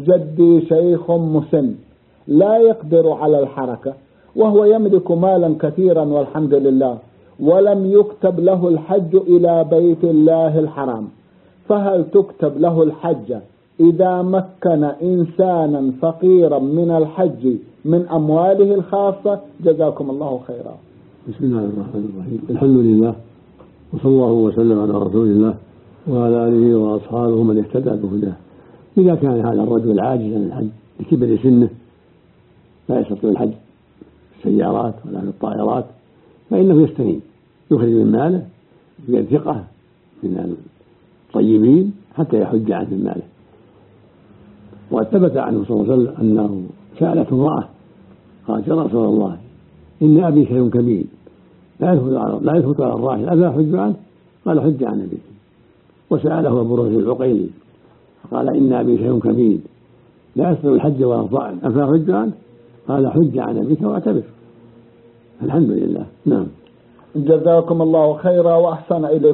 جدي شيخ مسن لا يقدر على الحركة وهو يملك مالا كثيرا والحمد لله، ولم يكتب له الحج إلى بيت الله الحرام، فهل تكتب له الحج إذا مكن إنسانا فقيرا من الحج من أمواله الخاصة؟ جزاكم الله خيرا. بسم الله الرحمن الرحيم. الحمد لله وصلى الله وسلم على رسول الله وعلى آله وأصحابه من اهتدى بهداه. إذا كان هذا الرجل عاجزا عن الحج لكبر سنه لا يستطيع الحج بالسيارات ولا بالطائرات فإنه يستنين، يخرج من ماله بيد ثقة من الطيبين حتى يحج عنه من ماله. وقد ثبت عنه صلى الله عليه وسلم أنه سألته امرأة قالت: يا رسول الله إن أبي شيء كبير لا يثبت على الراحل أفلا أحج عنه؟ قال: حج عن أبيك. وسأله أبو رجل العقيلي قال: إن أبي شيء كبير لا يستطيع الحج ولا الطاعن أفلا أحج عنه؟ قال: حج عن أبيك واعتبر. الحمد لله. نعم. جزاكم الله خيرا وأحسن إليكم.